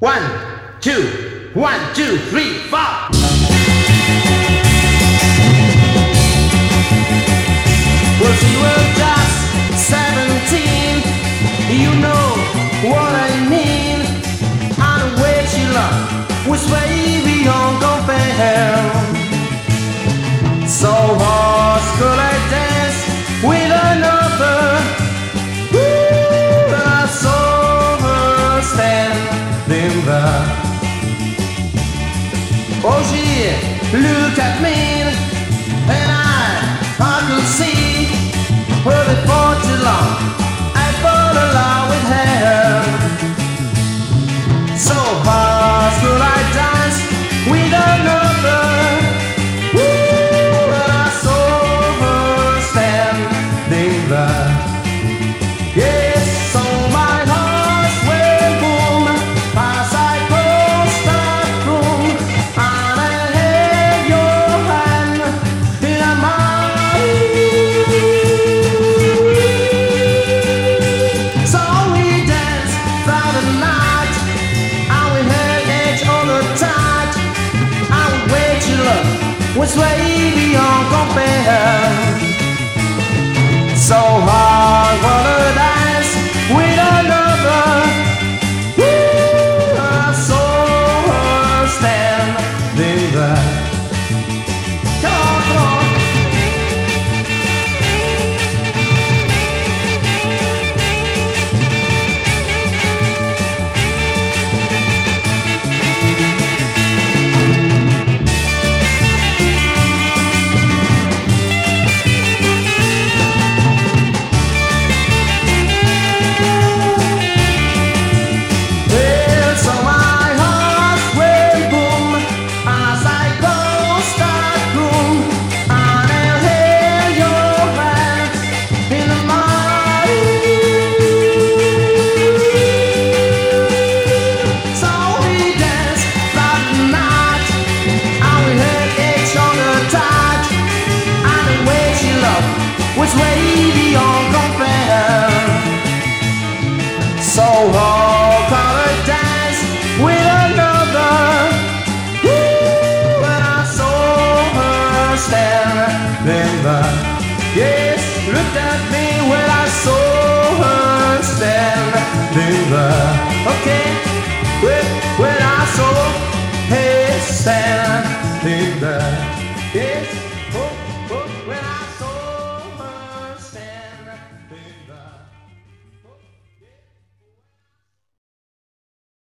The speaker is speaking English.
One, two, 1, 2, 3, 4. Well, she was just 17. You know what I mean. And the way she loved was way beyond compare. So hard could I dance with another? Ooh, and I saw her standing there. Oh, she looked at me, and I could see her before too long. I fell in love with her. So fast could I dance with another? Ooh, and I saw her standing there. Yes, so my heart went boom as I crossed that room, and I held your hand in mine. So we danced through the night, and we held each other tight, and the way she loved was way beyond compare. So hard wanna dance with another. Ooh, I saw her standing there. Come on, come on. Was way beyond compare. So how can I dance with another? Ooh, and I saw her standing there. Yes, looked at me when I saw her standing there. Okay, when I saw her standing there. Yes.